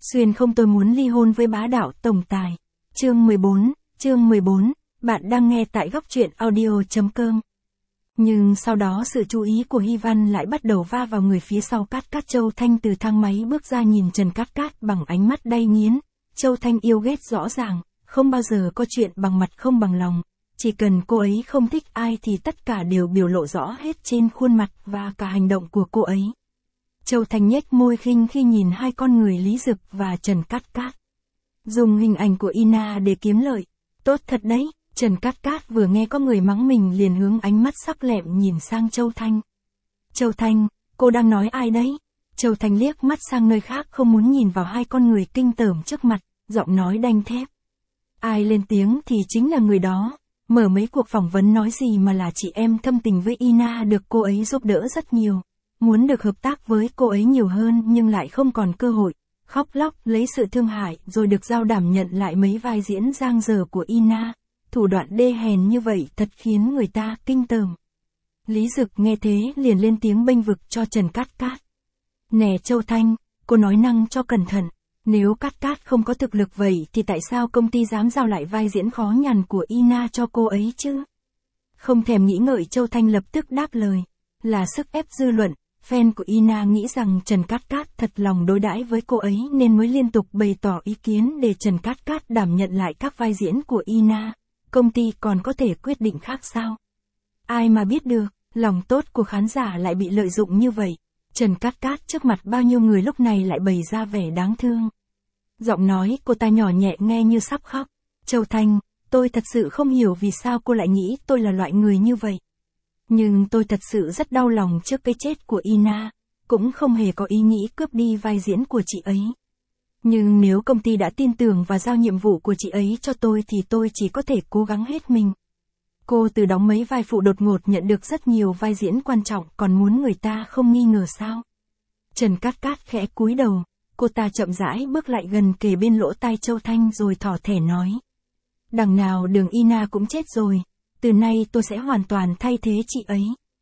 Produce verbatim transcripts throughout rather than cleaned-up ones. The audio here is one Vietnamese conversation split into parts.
Xuyên không tôi muốn ly hôn với bá đạo tổng tài. Chương mười bốn, chương mười bốn, bạn đang nghe tại góc truyện audio.com. Nhưng sau đó sự chú ý của Hy Văn lại bắt đầu va vào người phía sau Cát Cát. Châu Thanh từ thang máy bước ra nhìn Trần Cát Cát bằng ánh mắt đay nghiến. Châu Thanh yêu ghét rõ ràng, không bao giờ có chuyện bằng mặt không bằng lòng. Chỉ cần cô ấy không thích ai thì tất cả đều biểu lộ rõ hết trên khuôn mặt và cả hành động của cô ấy. Châu Thanh nhếch môi khinh khi nhìn hai con người Lý Dực và Trần Cát Cát. Dùng hình ảnh của Ina để kiếm lợi. Tốt thật đấy. Trần Cát Cát vừa nghe có người mắng mình liền hướng ánh mắt sắc lẹm nhìn sang Châu Thanh. Châu Thanh, cô đang nói ai đấy? Châu Thanh liếc mắt sang nơi khác không muốn nhìn vào hai con người kinh tởm trước mặt, giọng nói đanh thép. Ai lên tiếng thì chính là người đó. Mở mấy cuộc phỏng vấn nói gì mà là chị em thâm tình với Ina, được cô ấy giúp đỡ rất nhiều. Muốn được hợp tác với cô ấy nhiều hơn nhưng lại không còn cơ hội. Khóc lóc lấy sự thương hại rồi được giao đảm nhận lại mấy vai diễn giang dở của Ina. Thủ đoạn đê hèn như vậy thật khiến người ta kinh tởm. Lý Dực nghe thế liền lên tiếng bênh vực cho Trần Cát Cát. Nè Châu Thanh, cô nói năng cho cẩn thận. Nếu Cát Cát không có thực lực vậy thì tại sao công ty dám giao lại vai diễn khó nhằn của Ina cho cô ấy chứ? Không thèm nghĩ ngợi Châu Thanh lập tức đáp lời. Là sức ép dư luận, fan của Ina nghĩ rằng Trần Cát Cát thật lòng đối đãi với cô ấy nên mới liên tục bày tỏ ý kiến để Trần Cát Cát đảm nhận lại các vai diễn của Ina. Công ty còn có thể quyết định khác sao? Ai mà biết được, lòng tốt của khán giả lại bị lợi dụng như vậy. Trần Cát Cát trước mặt bao nhiêu người lúc này lại bày ra vẻ đáng thương. Giọng nói cô ta nhỏ nhẹ nghe như sắp khóc. Châu Thanh, tôi thật sự không hiểu vì sao cô lại nghĩ tôi là loại người như vậy. Nhưng tôi thật sự rất đau lòng trước cái chết của Ina, cũng không hề có ý nghĩ cướp đi vai diễn của chị ấy. Nhưng nếu công ty đã tin tưởng và giao nhiệm vụ của chị ấy cho tôi thì tôi chỉ có thể cố gắng hết mình. Cô từ đóng mấy vai phụ đột ngột nhận được rất nhiều vai diễn quan trọng, còn muốn người ta không nghi ngờ sao? Trần Cát Cát khẽ cúi đầu, cô ta chậm rãi bước lại gần kề bên lỗ tai Châu Thanh rồi thỏ thẻ nói. Đằng nào đường Ina cũng chết rồi, từ nay tôi sẽ hoàn toàn thay thế chị ấy.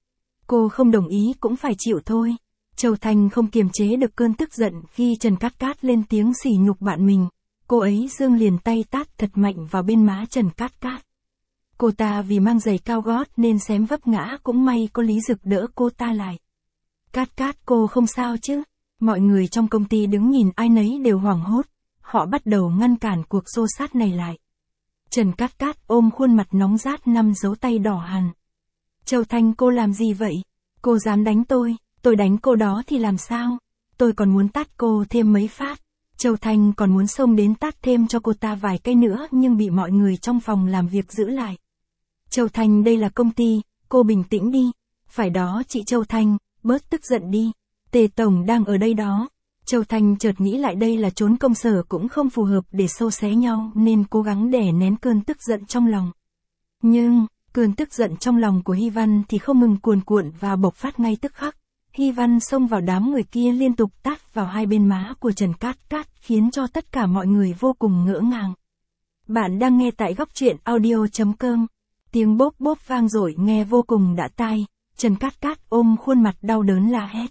Cô không đồng ý cũng phải chịu thôi. Châu Thanh không kiềm chế được cơn tức giận khi Trần Cát Cát lên tiếng sỉ nhục bạn mình. Cô ấy giương liền tay tát thật mạnh vào bên má Trần Cát Cát. Cô ta vì mang giày cao gót nên xém vấp ngã, cũng may có Lý Dực đỡ cô ta lại. Cát Cát, cô không sao chứ? Mọi người trong công ty đứng nhìn ai nấy đều hoảng hốt. Họ bắt đầu ngăn cản cuộc xô xát này lại. Trần Cát Cát ôm khuôn mặt nóng rát năm dấu tay đỏ hằn. Châu Thanh, cô làm gì vậy? Cô dám đánh tôi, tôi đánh cô đó thì làm sao? Tôi còn muốn tát cô thêm mấy phát. Châu Thanh còn muốn xông đến tát thêm cho cô ta vài cây nữa nhưng bị mọi người trong phòng làm việc giữ lại. Châu Thanh, đây là công ty, cô bình tĩnh đi. Phải đó chị Châu Thanh, bớt tức giận đi. Tề Tổng đang ở đây đó. Châu Thanh chợt nghĩ lại đây là chốn công sở cũng không phù hợp để xô xé nhau nên cố gắng đè nén cơn tức giận trong lòng. Nhưng, cơn tức giận trong lòng của Hy Văn thì không ngừng cuồn cuộn và bộc phát ngay tức khắc. Hy Văn xông vào đám người kia liên tục tát vào hai bên má của Trần Cát Cát khiến cho tất cả mọi người vô cùng ngỡ ngàng. Bạn đang nghe tại góc truyện audio.com. Tiếng bốp bốp vang dội nghe vô cùng đã tai. Trần Cát Cát ôm khuôn mặt đau đớn la hét.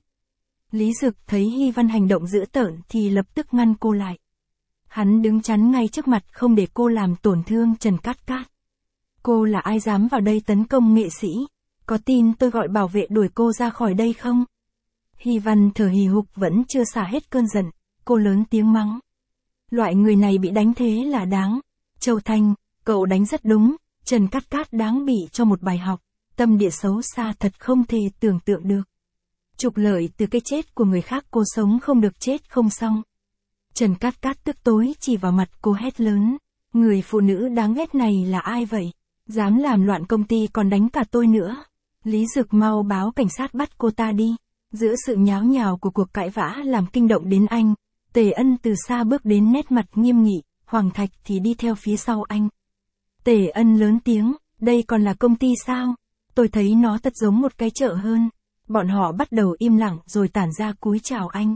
Lý Dực thấy Hy Văn hành động dữ tợn thì lập tức ngăn cô lại. Hắn đứng chắn ngay trước mặt không để cô làm tổn thương Trần Cát Cát. Cô là ai dám vào đây tấn công nghệ sĩ? Có tin tôi gọi bảo vệ đuổi cô ra khỏi đây không? Hy Văn thở hì hục vẫn chưa xả hết cơn giận. Cô lớn tiếng mắng. Loại người này bị đánh thế là đáng. Châu Thanh, cậu đánh rất đúng. Trần Cát Cát đáng bị cho một bài học. Tâm địa xấu xa thật không thể tưởng tượng được. Trục lợi từ cái chết của người khác, cô sống không được chết không xong. Trần Cát Cát tức tối chỉ vào mặt cô hét lớn. Người phụ nữ đáng ghét này là ai vậy? Dám làm loạn công ty còn đánh cả tôi nữa. Lý Dực mau báo cảnh sát bắt cô ta đi. Giữa sự nháo nhào của cuộc cãi vã làm kinh động đến anh, Tề Ân từ xa bước đến nét mặt nghiêm nghị, Hoàng Thạch thì đi theo phía sau anh. Tề Ân lớn tiếng, đây còn là công ty sao? Tôi thấy nó thật giống một cái chợ hơn. Bọn họ bắt đầu im lặng rồi tản ra cúi chào anh.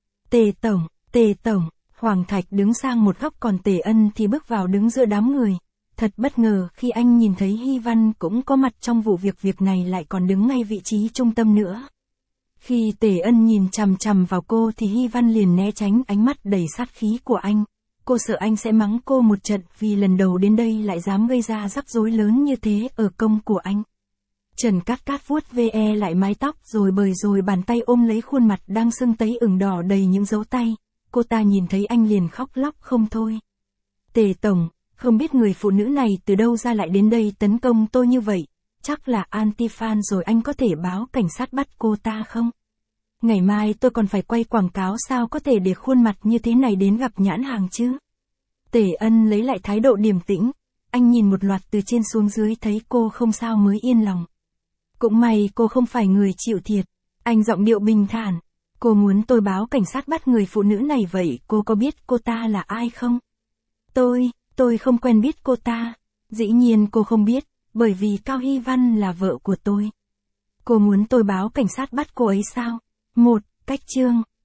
Tề Tổng, Tề Tổng, Hoàng Thạch đứng sang một góc còn Tề Ân thì bước vào đứng giữa đám người. Thật bất ngờ khi anh nhìn thấy Hy Văn cũng có mặt trong vụ việc việc này lại còn đứng ngay vị trí trung tâm nữa. Khi Tề Ân nhìn chằm chằm vào cô thì Hy Văn liền né tránh ánh mắt đầy sát khí của anh. Cô sợ anh sẽ mắng cô một trận vì lần đầu đến đây lại dám gây ra rắc rối lớn như thế ở công của anh. Trần Cát Cát vuốt ve lại mái tóc rồi bời rồi bàn tay ôm lấy khuôn mặt đang sưng tấy ửng đỏ đầy những dấu tay. Cô ta nhìn thấy anh liền khóc lóc không thôi. Tề Tổng, không biết người phụ nữ này từ đâu ra lại đến đây tấn công tôi như vậy. Chắc là anti-fan rồi, anh có thể báo cảnh sát bắt cô ta không? Ngày mai tôi còn phải quay quảng cáo, sao có thể để khuôn mặt như thế này đến gặp nhãn hàng chứ? Tề Ân lấy lại thái độ điềm tĩnh. Anh nhìn một loạt từ trên xuống dưới thấy cô không sao mới yên lòng. Cũng may cô không phải người chịu thiệt. Anh giọng điệu bình thản. Cô muốn tôi báo cảnh sát bắt người phụ nữ này vậy cô có biết cô ta là ai không? Tôi, tôi không quen biết cô ta. Dĩ nhiên cô không biết, bởi vì Cao Hy Văn là vợ của tôi. Cô muốn tôi báo cảnh sát bắt cô ấy sao? Một, cách chương.